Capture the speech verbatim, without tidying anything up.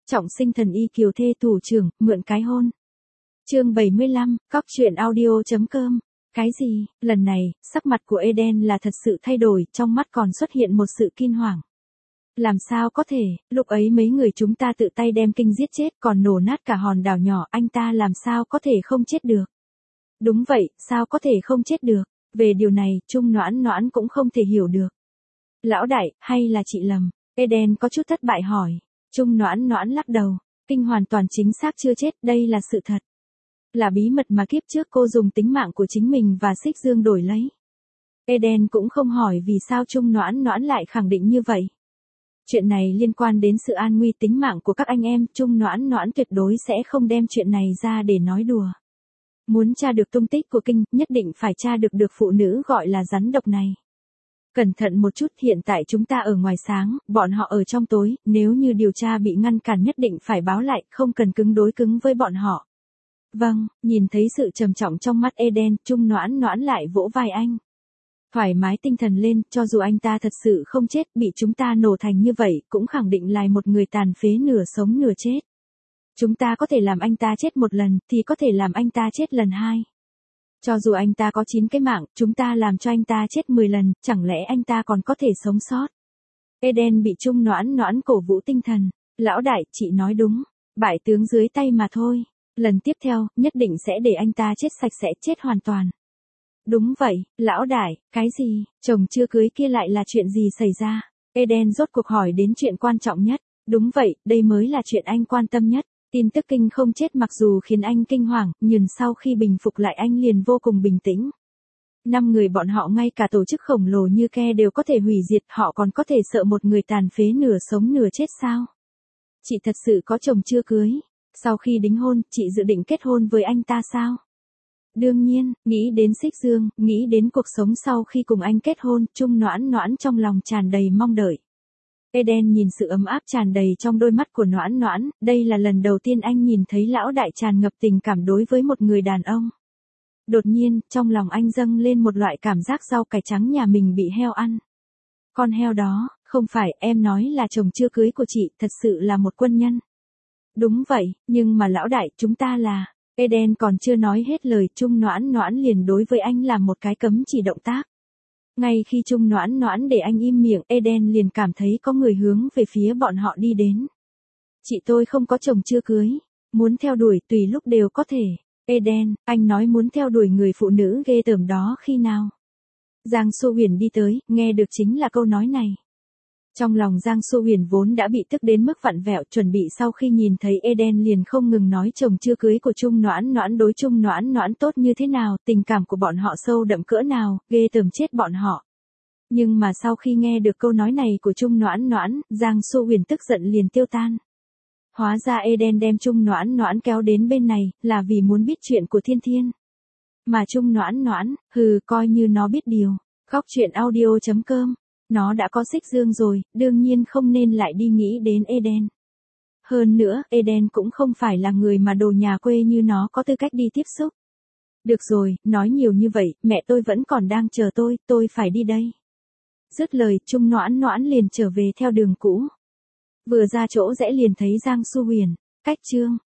Trọng sinh thần y kiều thê thủ trưởng, mượn cái hôn. Chương bảy mươi lăm, cóc truyện audio.com. Cái gì? Lần này, sắc mặt của Eden là thật sự thay đổi, trong mắt còn xuất hiện một sự kinh hoàng. Làm sao có thể, lúc ấy mấy người chúng ta tự tay đem Kinh giết chết, còn nổ nát cả hòn đảo nhỏ, anh ta làm sao có thể không chết được? Đúng vậy, sao có thể không chết được? Về điều này, Trung Noãn Noãn cũng không thể hiểu được. Lão đại, hay là chị lầm? Eden có chút thất bại hỏi. Trung Noãn Noãn lắc đầu. Kinh hoàn toàn chính xác chưa chết, đây là sự thật. Là bí mật mà kiếp trước cô dùng tính mạng của chính mình và Xích Dương đổi lấy. Eden cũng không hỏi vì sao Trung Noãn Noãn lại khẳng định như vậy. Chuyện này liên quan đến sự an nguy tính mạng của các anh em, Trung Noãn Noãn tuyệt đối sẽ không đem chuyện này ra để nói đùa. Muốn tra được tung tích của Kinh, nhất định phải tra được được phụ nữ gọi là rắn độc này. Cẩn thận một chút, hiện tại chúng ta ở ngoài sáng, bọn họ ở trong tối, nếu như điều tra bị ngăn cản nhất định phải báo lại, không cần cứng đối cứng với bọn họ. Vâng, nhìn thấy sự trầm trọng trong mắt Eden, Trung Noãn Noãn lại vỗ vai anh. Thoải mái tinh thần lên, cho dù anh ta thật sự không chết, bị chúng ta nổ thành như vậy, cũng khẳng định là một người tàn phế nửa sống nửa chết. Chúng ta có thể làm anh ta chết một lần, thì có thể làm anh ta chết lần hai. Cho dù anh ta có chín cái mạng, chúng ta làm cho anh ta chết mười lần, chẳng lẽ anh ta còn có thể sống sót? Eden bị Trung Noãn Noãn cổ vũ tinh thần. Lão đại, chị nói đúng. Bại tướng dưới tay mà thôi. Lần tiếp theo, nhất định sẽ để anh ta chết sạch sẽ, chết hoàn toàn. Đúng vậy, lão đại, cái gì? Chồng chưa cưới kia lại là chuyện gì xảy ra? Eden rốt cuộc hỏi đến chuyện quan trọng nhất. Đúng vậy, đây mới là chuyện anh quan tâm nhất. Tin tức Kinh không chết mặc dù khiến anh kinh hoàng, nhưng sau khi bình phục lại anh liền vô cùng bình tĩnh. Năm người bọn họ ngay cả tổ chức khổng lồ như Ke đều có thể hủy diệt, họ còn có thể sợ một người tàn phế nửa sống nửa chết sao? Chị thật sự có chồng chưa cưới? Sau khi đính hôn, chị dự định kết hôn với anh ta sao? Đương nhiên, nghĩ đến Xích Dương, nghĩ đến cuộc sống sau khi cùng anh kết hôn, Trung Noãn Noãn trong lòng tràn đầy mong đợi. Eden nhìn sự ấm áp tràn đầy trong đôi mắt của Noãn Noãn, đây là lần đầu tiên anh nhìn thấy lão đại tràn ngập tình cảm đối với một người đàn ông. Đột nhiên, trong lòng anh dâng lên một loại cảm giác rau cải trắng nhà mình bị heo ăn. Con heo đó, không phải, em nói là chồng chưa cưới của chị, thật sự là một quân nhân. Đúng vậy, nhưng mà lão đại, chúng ta là... Eden còn chưa nói hết lời, Trung Noãn Noãn liền đối với anh làm một cái cấm chỉ động tác. Ngay khi Trung Noãn Noãn để anh im miệng, Eden liền cảm thấy có người hướng về phía bọn họ đi đến. Chị tôi không có chồng chưa cưới. Muốn theo đuổi tùy lúc đều có thể. Eden, anh nói muốn theo đuổi người phụ nữ ghê tởm đó khi nào? Giang Xu Huyền đi tới, nghe được chính là câu nói này. Trong lòng Giang Xu Huyền vốn đã bị tức đến mức vặn vẹo, chuẩn bị sau khi nhìn thấy Eden liền không ngừng nói chồng chưa cưới của Trung Noãn Noãn đối Trung Noãn Noãn tốt như thế nào, tình cảm của bọn họ sâu đậm cỡ nào, ghê tởm chết bọn họ. Nhưng mà sau khi nghe được câu nói này của Trung Noãn Noãn, Giang Xu Huyền tức giận liền tiêu tan. Hóa ra Eden đem Trung Noãn Noãn kéo đến bên này, là vì muốn biết chuyện của Thiên Thiên. Mà Trung Noãn Noãn, hừ, coi như nó biết điều. Cóc truyện audio.com. Nó đã có Xích Dương rồi, đương nhiên không nên lại đi nghĩ đến Eden. Hơn nữa, Eden cũng không phải là người mà đồ nhà quê như nó có tư cách đi tiếp xúc. Được rồi, nói nhiều như vậy, mẹ tôi vẫn còn đang chờ tôi, tôi phải đi đây. Dứt lời, Trung Noãn Noãn liền trở về theo đường cũ. Vừa ra chỗ rẽ liền thấy Giang Xu Huyền. Cách chương